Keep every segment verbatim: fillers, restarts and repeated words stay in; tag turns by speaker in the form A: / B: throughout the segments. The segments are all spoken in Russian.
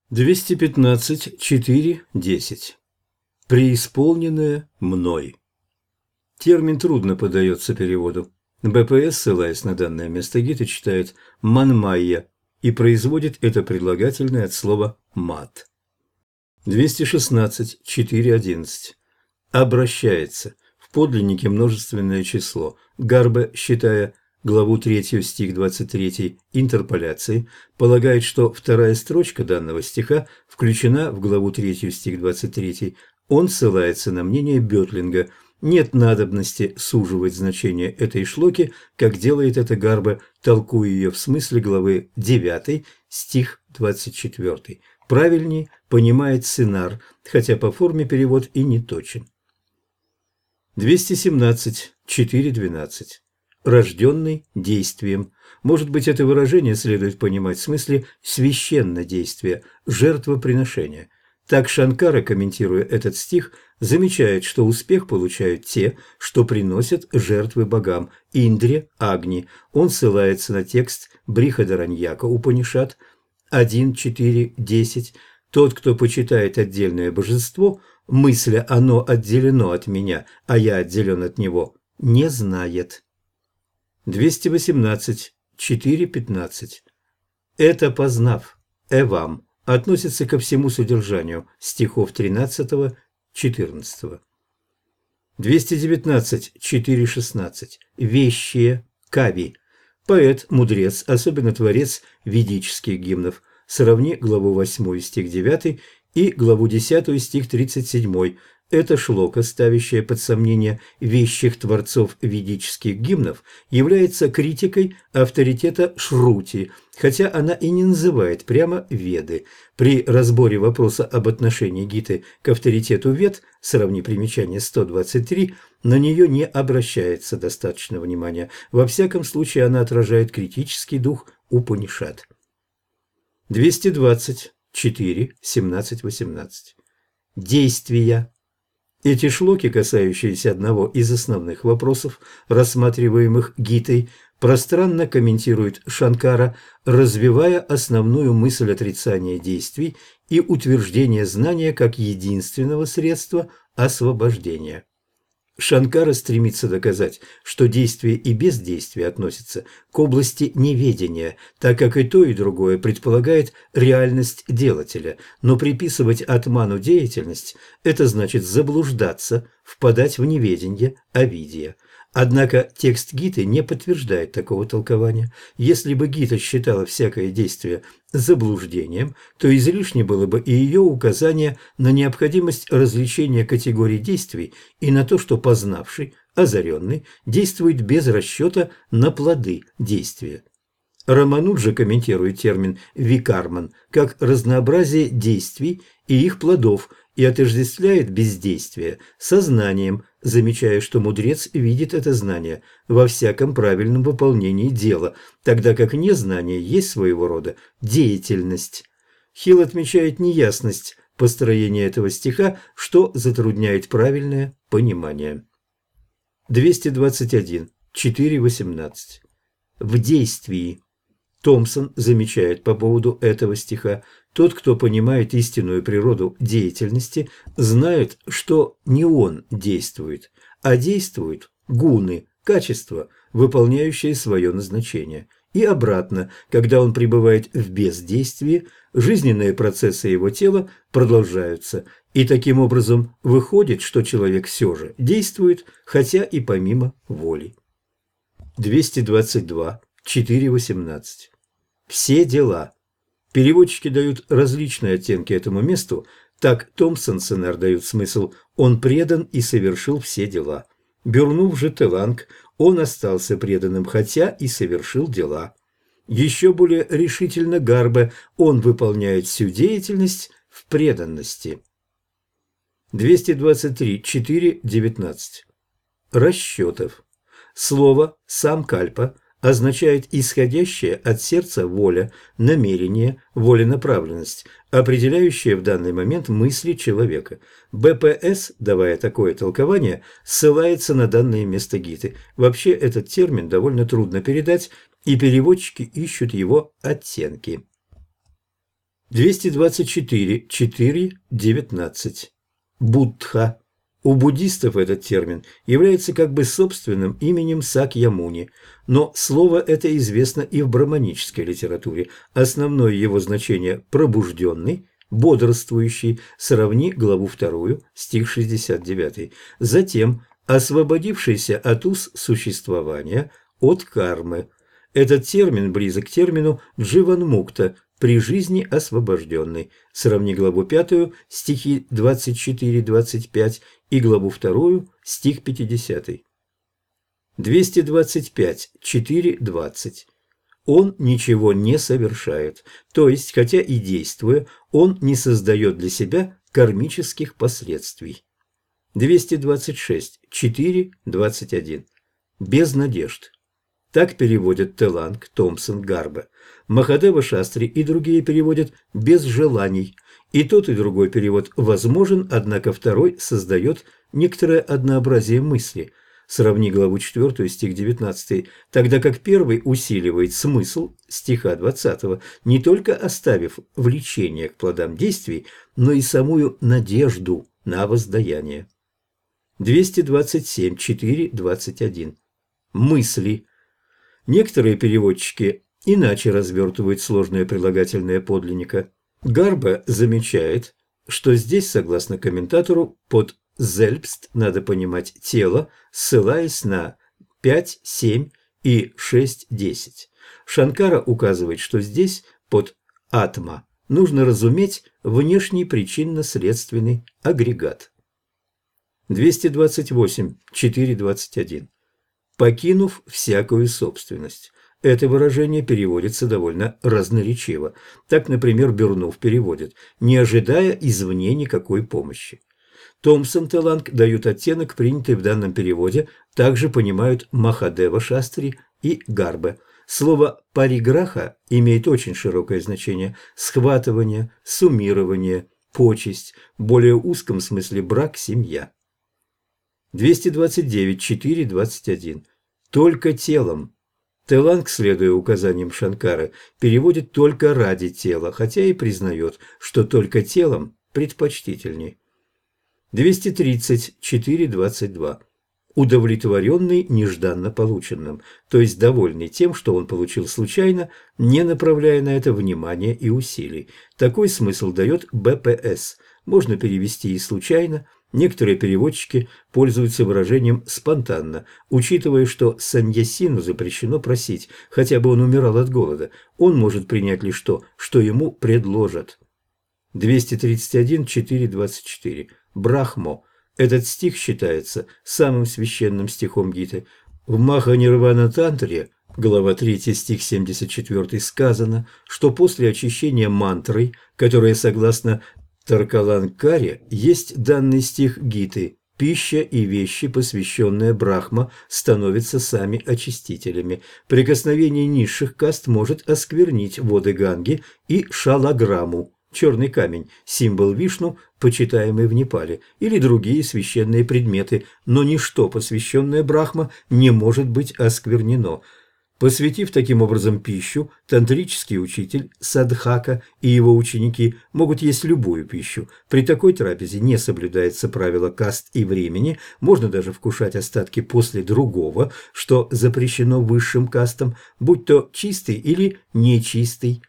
A: двести пятнадцать четыре десять. Преисполненное мной. Термин трудно поддается переводу. бэ пэ эс, ссылаясь на данное место гита, читает «манмайя» и производит это прилагательное от слова «мат». двести шестнадцать четыре одиннадцать. Обращается. В подлиннике множественное число. Гарбе, считая главу третью, стих двадцать три, интерполяцией, полагает, что вторая строчка данного стиха включена в главу третью, стих двадцать три. Он ссылается на мнение Бётлинга. Нет надобности суживать значение этой шлоки, как делает это Гарбе, толкуя ее в смысле главы девятой, стих двадцать четыре. Правильнее понимает Синар, хотя по форме перевод и не точен. двести семнадцать четыре двенадцать. Рожденный действием. Может быть, это выражение следует понимать в смысле священное действие, жертвоприношение. Так Шанкара, комментируя этот стих, замечает, что успех получают те, что приносят жертвы богам, Индре, Агни. Он ссылается на текст Брихадараньяка Упанишад один четыре десять. Тот, кто почитает отдельное божество, мысля «оно отделено от меня, а я отделен от него», не знает. двести восемнадцать четыре пятнадцать. Это познав, эвам, относится ко всему содержанию стихов тринадцатого-четырнадцатого. двести девятнадцать четыре шестнадцать. Вещие, кави. Поэт, мудрец, особенно творец ведических гимнов. Сравни главу восьмую, стих девятый, и главу десятую, стих тридцать семь. Эта шлока, ставящая под сомнение вещих творцов ведических гимнов, является критикой авторитета Шрути, хотя она и не называет прямо Веды. При разборе вопроса об отношении Гиты к авторитету Вед, сравни примечание сто двадцать три, на нее не обращается достаточно внимания. Во всяком случае, она отражает критический дух Упанишад. двести двадцать четыре семнадцать восемнадцать. Действия. Эти шлоки, касающиеся одного из основных вопросов, рассматриваемых Гитой, пространно комментирует Шанкара, развивая основную мысль отрицания действий и утверждения знания как единственного средства освобождения. Шанкара стремится доказать, что действие и бездействие относятся к области неведения, так как и то, и другое предполагает реальность делателя, но приписывать атману деятельность – это значит заблуждаться, впадать в неведение, авидия. Однако текст Гиты не подтверждает такого толкования. Если бы Гита считала всякое действие заблуждением, то излишне было бы и ее указание на необходимость различения категорий действий и на то, что познавший, озаренный, действует без расчета на плоды действия. Рамануджа комментирует термин «викарман» как разнообразие действий и их плодов и отождествляет бездействие со знанием, замечая, что мудрец видит это знание во всяком правильном выполнении дела, тогда как незнание есть своего рода деятельность. Хилл отмечает неясность построения этого стиха, что затрудняет правильное понимание. двести двадцать один четыре восемнадцать. В действии. Томпсон замечает по поводу этого стиха: тот, кто понимает истинную природу деятельности, знает, что не он действует, а действуют гуны, качества, выполняющие свое назначение. И обратно, когда он пребывает в бездействии, жизненные процессы его тела продолжаются, и таким образом выходит, что человек все же действует, хотя и помимо воли. двести двадцать два четыре восемнадцать. Все дела. Переводчики дают различные оттенки этому месту. Так Томпсон Сенар дают смысл «он предан и совершил все дела». Бюрнув же Теланг «он остался преданным, хотя и совершил дела». Еще более решительно Гарбе «он выполняет всю деятельность в преданности». двести двадцать три четыре девятнадцать. Расчетов. Слово «самкальпа» означает исходящая от сердца воля, намерение, воленаправленность, определяющая в данный момент мысли человека. бэ пэ эс, давая такое толкование, ссылается на данное место Гиты. Вообще этот термин довольно трудно передать, и переводчики ищут его оттенки. двести двадцать четыре, четыре, девятнадцать. Буддха. У буддистов этот термин является как бы собственным именем Сакьямуни, но слово это известно и в браманической литературе. Основное его значение – пробужденный, бодрствующий, сравни главу вторую, стих шестьдесят девять. Затем освободившийся от уз существования, от кармы. Этот термин близок к термину дживанмукта, при жизни освобожденный. Сравни главу пятую, стихи двадцать четыре двадцать пять и главу вторую, стих пятьдесят. двести двадцать пять, четыре, двадцать. Он ничего не совершает, то есть, хотя и действуя, он не создает для себя кармических последствий. двести двадцать шесть, четыре, двадцать один. Без надежд. Так переводят Теланг, Томпсон, Гарбе. Махадева Шастри и другие переводят «без желаний». И тот, и другой перевод возможен, однако второй создает некоторое однообразие мысли. Сравни главу четвёртую, стих девятнадцатый, тогда как первый усиливает смысл стиха двадцатого, не только оставив влечение к плодам действий, но и самую надежду на воздаяние. двести двадцать семь, четыре, двадцать один. Мысли. Некоторые переводчики иначе развертывают сложное прилагательное подлинника. Гарбе замечает, что здесь, согласно комментатору, под «зельбст» надо понимать тело, ссылаясь на пять, семь и шесть, десять. Шанкара указывает, что здесь под «атма» нужно разуметь внешний причинно-следственный агрегат. двести двадцать восемь, четыре, двадцать один. «Покинув всякую собственность». Это выражение переводится довольно разноречиво. Так, например, Бернов переводит «не ожидая извне никакой помощи». Томпсон, Теланг дают оттенок, принятый в данном переводе, также понимают Махадева Шастри и Гарбе. Слово «париграха» имеет очень широкое значение – схватывание, суммирование, почесть, в более узком смысле брак, семья. двести двадцать девять, четыре, двадцать один. Только телом. Теланг, следуя указаниям Шанкары, переводит «только ради тела», хотя и признает, что «только телом» предпочтительней. двести тридцать, четыре, двадцать два. Удовлетворенный нежданно полученным, то есть довольный тем, что он получил случайно, не направляя на это внимания и усилий. Такой смысл дает Б П С. Можно перевести и случайно. Некоторые переводчики пользуются выражением «спонтанно», учитывая, что саньясину запрещено просить, хотя бы он умирал от голода. Он может принять лишь то, что ему предложат. двести тридцать один, четыре, двадцать четыре. Брахмо. Этот стих считается самым священным стихом Гиты. В Маханирвана-тантре, глава третья, стих семьдесят четыре, сказано, что после очищения мантрой, которая, согласно Таркаланкаре, есть данный стих Гиты: «Пища и вещи, посвященные Брахма, становятся сами очистителями. Прикосновение низших каст может осквернить воды Ганги и шалаграмму». Черный камень – символ Вишну, почитаемый в Непале, или другие священные предметы, но ничто, посвященное Брахма, не может быть осквернено. Посвятив таким образом пищу, тантрический учитель Садхака и его ученики могут есть любую пищу. При такой трапезе не соблюдается правило каст и времени, можно даже вкушать остатки после другого, что запрещено высшим кастам, будь то чистый или нечистый.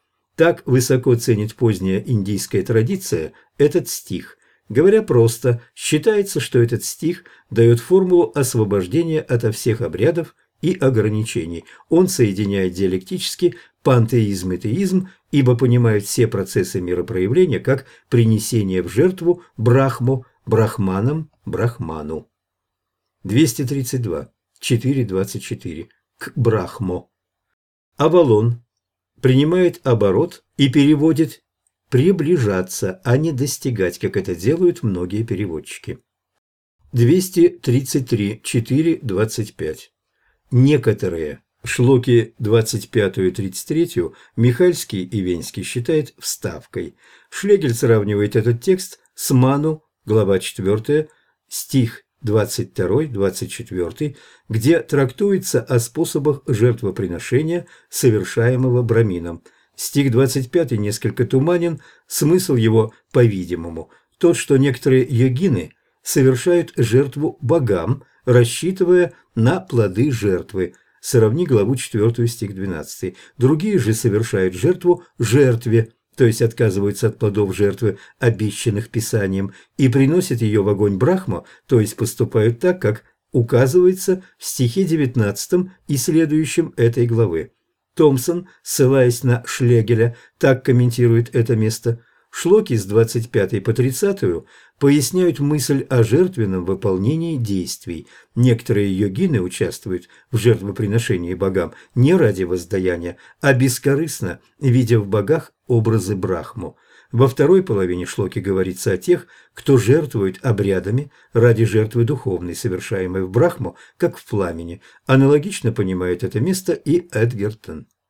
A: Так высоко ценит поздняя индийская традиция этот стих. Говоря просто, считается, что этот стих дает формулу освобождения ото всех обрядов и ограничений. Он соединяет диалектически пантеизм и теизм, ибо понимает все процессы миропроявления как принесение в жертву Брахму, Брахманам, Брахману. двести тридцать два, четыре, двадцать четыре. К Брахмо. Авалон принимает оборот и переводит «приближаться», а не «достигать», как это делают многие переводчики. двести тридцать три, четыре, двадцать пять. Некоторые шлоки двадцать пятую и тридцать третью Михальский и Венский считают вставкой. Шлегель сравнивает этот текст с Ману, глава четвёртая, стих двадцать два двадцать четыре, где трактуется о способах жертвоприношения, совершаемого брамином. Стих двадцать пятый несколько туманен, смысл его, по-видимому, тот, что некоторые йогины совершают жертву богам, рассчитывая на плоды жертвы. Сравни главу четвёртую, стих двенадцатый. Другие же совершают жертву жертве, то есть отказываются от плодов жертвы, обещанных Писанием, и приносят ее в огонь Брахма, то есть поступают так, как указывается в стихе девятнадцатом и следующем этой главы. Томпсон, ссылаясь на Шлегеля, так комментирует это место. Шлоки с двадцать пятой по тридцатую поясняют мысль о жертвенном выполнении действий. Некоторые йогины участвуют в жертвоприношении богам не ради воздаяния, а бескорыстно, видя в богах образы Брахму. Во второй половине шлоки говорится о тех, кто жертвует обрядами ради жертвы духовной, совершаемой в Брахму, как в пламени. Аналогично понимает это место и Эдгертон.